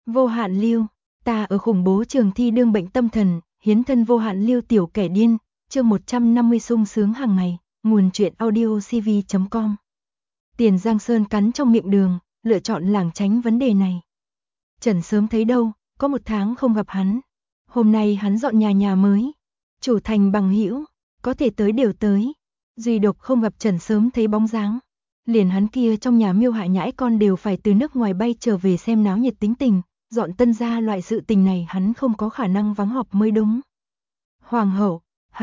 Vô hạn lưu, ta ở khủng bố trường thi đương bệnh tâm thần, hiến thân vô hạn lưu tiểu kẻ điên, chương 150 sung sướng hàng ngày, nguồn truyện audio cv.com. Tiền Giang Sơn cắn trong miệng đường, lựa chọn lảng tránh vấn đề này. Trần sớm thấy đâu, có 1 tháng không gặp hắn. Hôm nay hắn dọn nhà mới, chủ thành bằng hữu, có thể tới đều tới. Duy độc không gặp Trần sớm thấy bóng dáng. Liền hắn kia trong nhà Miêu Hạ nhãi con đều phải từ nước ngoài bay trở về xem náo nhiệt tính tình, dọn tân gia loại sự tình này hắn không có khả năng vắng họp mới đúng. Hoàng hậu,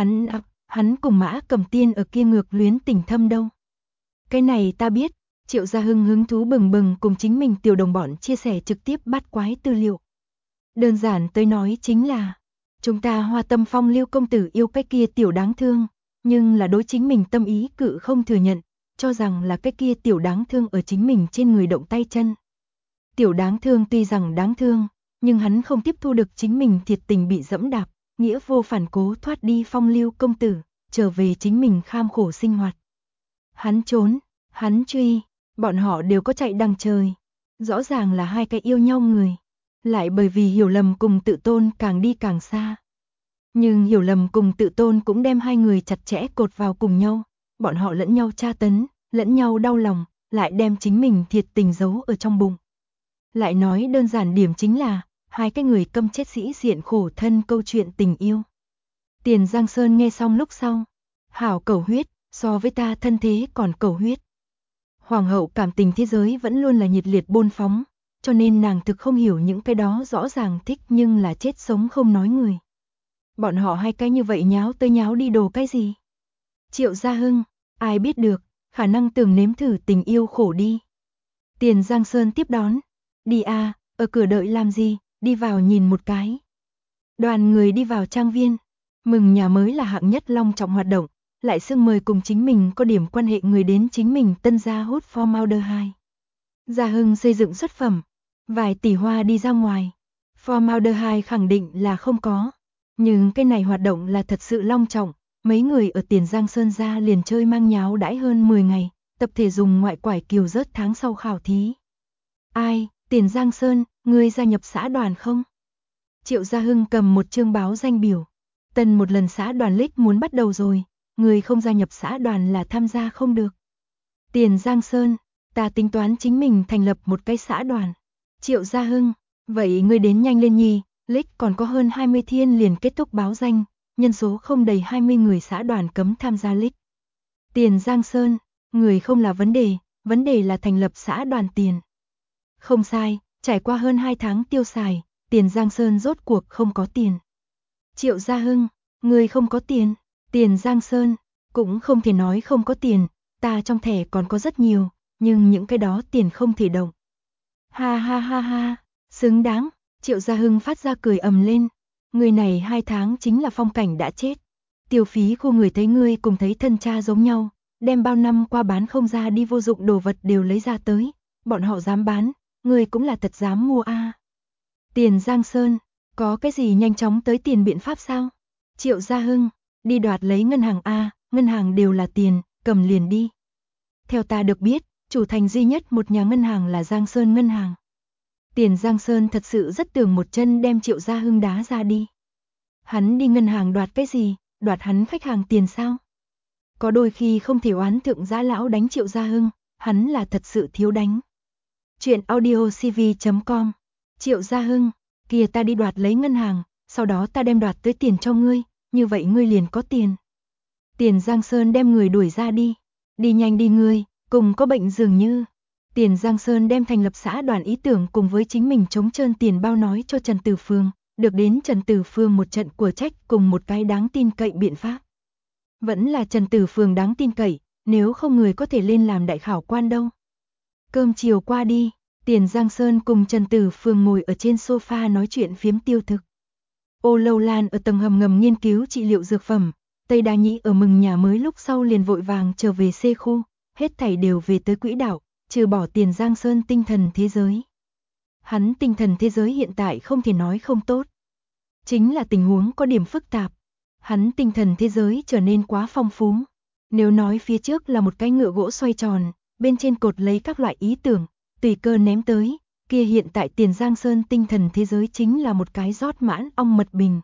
hắn cùng Mã Cầm Tiên ở kia ngược luyến tình thâm đâu. Cái này ta biết, Triệu Gia Hưng hứng thú bừng bừng cùng chính mình tiểu đồng bọn chia sẻ trực tiếp bát quái tư liệu. Đơn giản tới nói chính là, chúng ta Hoa Tâm Phong Lưu công tử yêu cái kia tiểu đáng thương, nhưng là đối chính mình tâm ý cự không thừa nhận, cho rằng là cái kia tiểu đáng thương ở chính mình trên người động tay chân. Tiểu đáng thương tuy rằng đáng thương, nhưng hắn không tiếp thu được chính mình thiệt tình bị dẫm đạp, nghĩa vô phản cố thoát đi Phong Lưu công tử, trở về chính mình kham khổ sinh hoạt. Hắn trốn, hắn truy, bọn họ đều có chạy đằng trời. Rõ ràng là hai cái yêu nhau người, lại bởi vì hiểu lầm cùng tự tôn càng đi càng xa. Nhưng hiểu lầm cùng tự tôn cũng đem hai người chặt chẽ cột vào cùng nhau, bọn họ lẫn nhau tra tấn, lẫn nhau đau lòng, lại đem chính mình thiệt tình giấu ở trong bụng. Lại nói đơn giản điểm chính là, hai cái người câm chết sĩ diện khổ thân câu chuyện tình yêu. Tiền Giang Sơn nghe xong lúc sau, hảo cầu huyết, so với ta thân thế còn cầu huyết. Hoàng hậu cảm tình thế giới vẫn luôn là nhiệt liệt bôn phóng, cho nên nàng thực không hiểu những cái đó rõ ràng thích nhưng là chết sống không nói người. Bọn họ hai cái như vậy nháo tới nháo đi đồ cái gì? Triệu Gia Hưng, ai biết được, khả năng tưởng nếm thử tình yêu khổ đi. Tiền Giang Sơn tiếp đón, đi à, ở cửa đợi làm gì, đi vào nhìn một cái. Đoàn người đi vào trang viên, mừng nhà mới là hạng nhất long trọng hoạt động, lại xưng mời cùng chính mình có điểm quan hệ người đến chính mình tân gia hút formaldehyde. Gia Hưng xây dựng xuất phẩm, vài tỷ hoa đi ra ngoài, formaldehyde khẳng định là không có. Nhưng cái này hoạt động là thật sự long trọng, mấy người ở Tiền Giang Sơn ra liền chơi mang nháo đãi hơn 10 ngày, tập thể dùng ngoại quải kiều rớt tháng sau khảo thí. Ai, Tiền Giang Sơn, ngươi gia nhập xã đoàn không? Triệu Gia Hưng cầm một chương báo danh biểu. Tân một lần xã đoàn lích muốn bắt đầu rồi, người không gia nhập xã đoàn là tham gia không được. Tiền Giang Sơn, ta tính toán chính mình thành lập một cái xã đoàn. Triệu Gia Hưng, vậy ngươi đến nhanh lên nhì. Lích còn có hơn 20 thiên liền kết thúc báo danh, nhân số không đầy 20 người xã đoàn cấm tham gia lích. Tiền Giang Sơn, người không là vấn đề là thành lập xã đoàn tiền. Không sai, trải qua hơn 2 tháng tiêu xài, Tiền Giang Sơn rốt cuộc không có tiền. Triệu Gia Hưng, người không có tiền, Tiền Giang Sơn, cũng không thể nói không có tiền, ta trong thẻ còn có rất nhiều, nhưng những cái đó tiền không thể động. Ha ha ha ha, xứng đáng. Triệu Gia Hưng phát ra cười ầm lên, người này 2 tháng chính là phong cảnh đã chết. Tiêu phí khu người thấy ngươi cùng thấy thân cha giống nhau, đem bao năm qua bán không ra đi vô dụng đồ vật đều lấy ra tới, bọn họ dám bán, ngươi cũng là thật dám mua a. Tiền Giang Sơn, có cái gì nhanh chóng tới tiền biện pháp sao? Triệu Gia Hưng, đi đoạt lấy ngân hàng a, ngân hàng đều là tiền, cầm liền đi. Theo ta được biết, chủ thành duy nhất một nhà ngân hàng là Giang Sơn ngân hàng. Tiền Giang Sơn thật sự rất tưởng một chân đem Triệu Gia Hưng đá ra đi. Hắn đi ngân hàng đoạt cái gì, đoạt hắn khách hàng tiền sao? Có đôi khi không thể oán thượng giá lão đánh Triệu Gia Hưng, hắn là thật sự thiếu đánh. Chuyện audio cv.com. Triệu Gia Hưng, kìa ta đi đoạt lấy ngân hàng, sau đó ta đem đoạt tới tiền cho ngươi, như vậy ngươi liền có tiền. Tiền Giang Sơn đem người đuổi ra đi, đi nhanh đi ngươi, cùng có bệnh dường như. Tiền Giang Sơn đem thành lập xã đoàn ý tưởng cùng với chính mình chống trơn tiền bao nói cho Trần Tử Phương, được đến Trần Tử Phương một trận của trách cùng một cái đáng tin cậy biện pháp. Vẫn là Trần Tử Phương đáng tin cậy, nếu không người có thể lên làm đại khảo quan đâu. Cơm chiều qua đi, Tiền Giang Sơn cùng Trần Tử Phương ngồi ở trên sofa nói chuyện phiếm tiêu thực. Ô Lâu Lan ở tầng hầm ngầm nghiên cứu trị liệu dược phẩm, Tây Đa Nhĩ ở mừng nhà mới lúc sau liền vội vàng trở về C khu, hết thảy đều về tới quỹ đạo. Trừ bỏ Tiền Giang Sơn tinh thần thế giới. Hắn tinh thần thế giới hiện tại không thể nói không tốt. Chính là tình huống có điểm phức tạp. Hắn tinh thần thế giới trở nên quá phong phú. Nếu nói phía trước là một cái ngựa gỗ xoay tròn, bên trên cột lấy các loại ý tưởng, tùy cơ ném tới, Kia hiện tại Tiền Giang Sơn tinh thần thế giới chính là một cái rót mãn ong mật bình.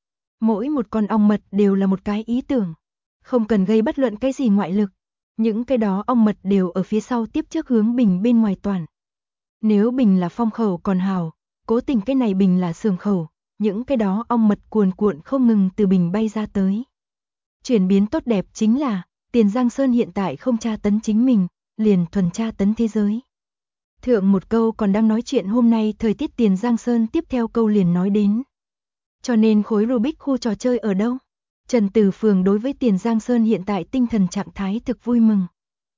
Mỗi một con ong mật đều là một cái ý tưởng, không cần gây bất luận cái gì ngoại lực. Những cái đó ong mật đều ở phía sau tiếp trước hướng bình bên ngoài toàn. Nếu bình là phong khẩu còn hào, cố tình cái này bình là sườn khẩu, những cái đó ong mật cuồn cuộn không ngừng từ bình bay ra tới. Chuyển biến tốt đẹp chính là, Tiền Giang Sơn hiện tại không tra tấn chính mình, liền thuần tra tấn thế giới. Thượng một câu còn đang nói chuyện hôm nay thời tiết Tiền Giang Sơn tiếp theo câu liền nói đến. Cho nên khối Rubik khu trò chơi ở đâu? Trần Tử Phường đối với Tiền Giang Sơn hiện tại tinh thần trạng thái thực vui mừng.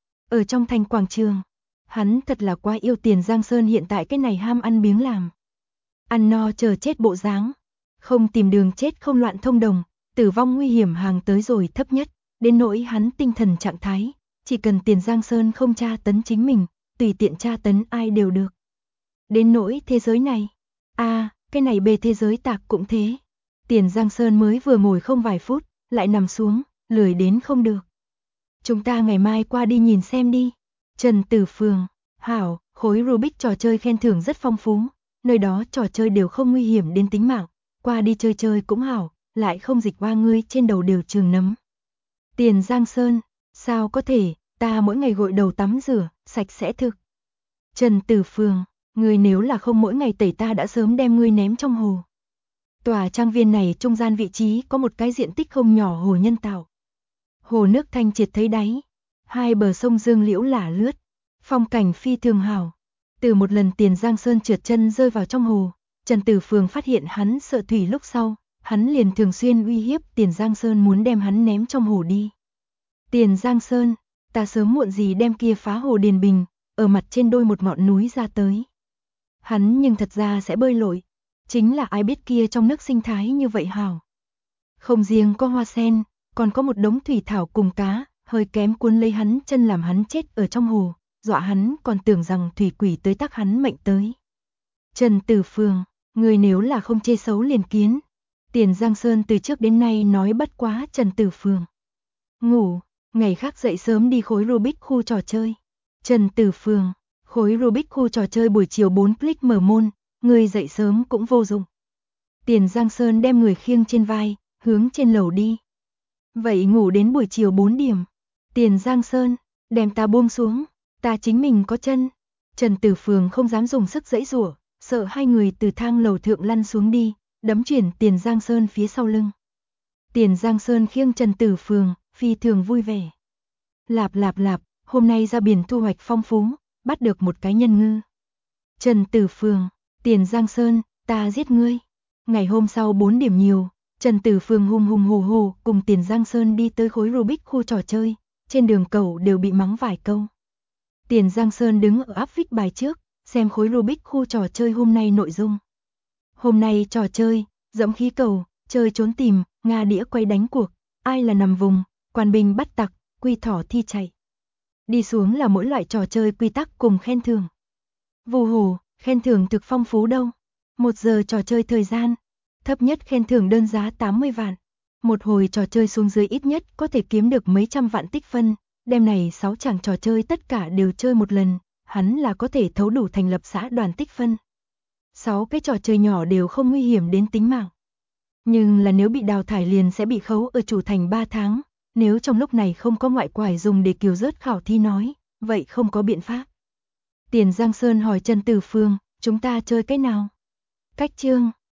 Ở trong thành quảng trường, hắn thật là quá yêu Tiền Giang Sơn hiện tại cái này ham ăn biếng làm. Ăn no chờ chết bộ dáng, không tìm đường chết không loạn thông đồng, tử vong nguy hiểm hàng tới rồi thấp nhất, đến nỗi hắn tinh thần trạng thái, chỉ cần Tiền Giang Sơn không tra tấn chính mình, tùy tiện tra tấn ai đều được. Đến nỗi thế giới này, cái này bề thế giới tạc cũng thế. Tiền Giang Sơn mới vừa ngồi không vài phút, lại nằm xuống, lười đến không được. Chúng ta ngày mai qua đi nhìn xem đi. Trần Tử Phường, hảo, khối Rubik trò chơi khen thưởng rất phong phú, nơi đó trò chơi đều không nguy hiểm đến tính mạng, qua đi chơi chơi cũng hảo, lại không dịch hoa ngươi trên đầu đều trường nấm. Tiền Giang Sơn, sao có thể, ta mỗi ngày gội đầu tắm rửa, sạch sẽ thực. Trần Tử Phường, ngươi nếu là không mỗi ngày tẩy ta đã sớm đem ngươi ném trong hồ. Tòa trang viên này trung gian vị trí có một cái diện tích không nhỏ hồ nhân tạo. Hồ nước thanh triệt thấy đáy, hai bờ sông dương liễu lả lướt, phong cảnh phi thường hảo. Từ một lần Tiền Giang Sơn trượt chân rơi vào trong hồ, Trần Tử Phường phát hiện hắn sợ thủy lúc sau, hắn liền thường xuyên uy hiếp Tiền Giang Sơn muốn đem hắn ném trong hồ đi. Tiền Giang Sơn, ta sớm muộn gì đem kia phá hồ điền bình, ở mặt trên đôi một ngọn núi ra tới. Hắn nhưng thật ra sẽ bơi lội, chính là ai biết kia trong nước sinh thái như vậy hảo. Không riêng có hoa sen, còn có một đống thủy thảo cùng cá, hơi kém cuốn lấy hắn chân làm hắn chết ở trong hồ, dọa hắn còn tưởng rằng thủy quỷ tới tác hắn mệnh tới. Trần Tử Phường, người nếu là không chê xấu liền kiến. Tiền Giang Sơn từ trước đến nay nói bất quá Trần Tử Phường. Ngủ, ngày khác dậy sớm đi khối Rubik khu trò chơi. Trần Tử Phường, khối Rubik khu trò chơi buổi chiều 4 click mở môn, người dậy sớm cũng vô dụng. Tiền Giang Sơn đem người khiêng trên vai, hướng trên lầu đi. Vậy ngủ đến buổi chiều 4 điểm. Tiền Giang Sơn, đem ta buông xuống, ta chính mình có chân. Trần Tử Phường không dám dùng sức giãy giụa, sợ hai người từ thang lầu thượng lăn xuống đi, đấm chuyển Tiền Giang Sơn phía sau lưng. Tiền Giang Sơn khiêng Trần Tử Phường, phi thường vui vẻ. Lạp lạp lạp, hôm nay ra biển thu hoạch phong phú, bắt được một cái nhân ngư. Trần Tử Phường, Tiền Giang Sơn, ta giết ngươi. Ngày hôm sau 4 điểm nhiều, Trần Tử Phường hùng hùng hổ hổ cùng Tiền Giang Sơn đi tới khối Rubik khu trò chơi, trên đường cầu đều bị mắng vài câu. Tiền Giang Sơn đứng ở áp phích bài trước, xem khối Rubik khu trò chơi hôm nay nội dung. Hôm nay trò chơi, dẫm khí cầu, chơi trốn tìm, Nga đĩa quay đánh cuộc, ai là nằm vùng, quan binh bắt tặc, quy thỏ thi chạy. Đi xuống là mỗi loại trò chơi quy tắc cùng khen thưởng. Vù hù, khen thưởng thực phong phú đâu. 1 giờ trò chơi thời gian, thấp nhất khen thưởng đơn giá 80 vạn. Một hồi trò chơi xuống dưới ít nhất có thể kiếm được mấy trăm vạn tích phân, đêm này 6 chàng trò chơi tất cả đều chơi một lần, hắn là có thể thấu đủ thành lập xã đoàn tích phân. 6 cái trò chơi nhỏ đều không nguy hiểm đến tính mạng. Nhưng là nếu bị đào thải liền sẽ bị khấu ở chủ thành 3 tháng, nếu trong lúc này không có ngoại quải dùng để kiều rớt khảo thi nói, vậy không có biện pháp. Tiền Giang Sơn hỏi Trần Tử Phường, chúng ta chơi cái nào? Cách chương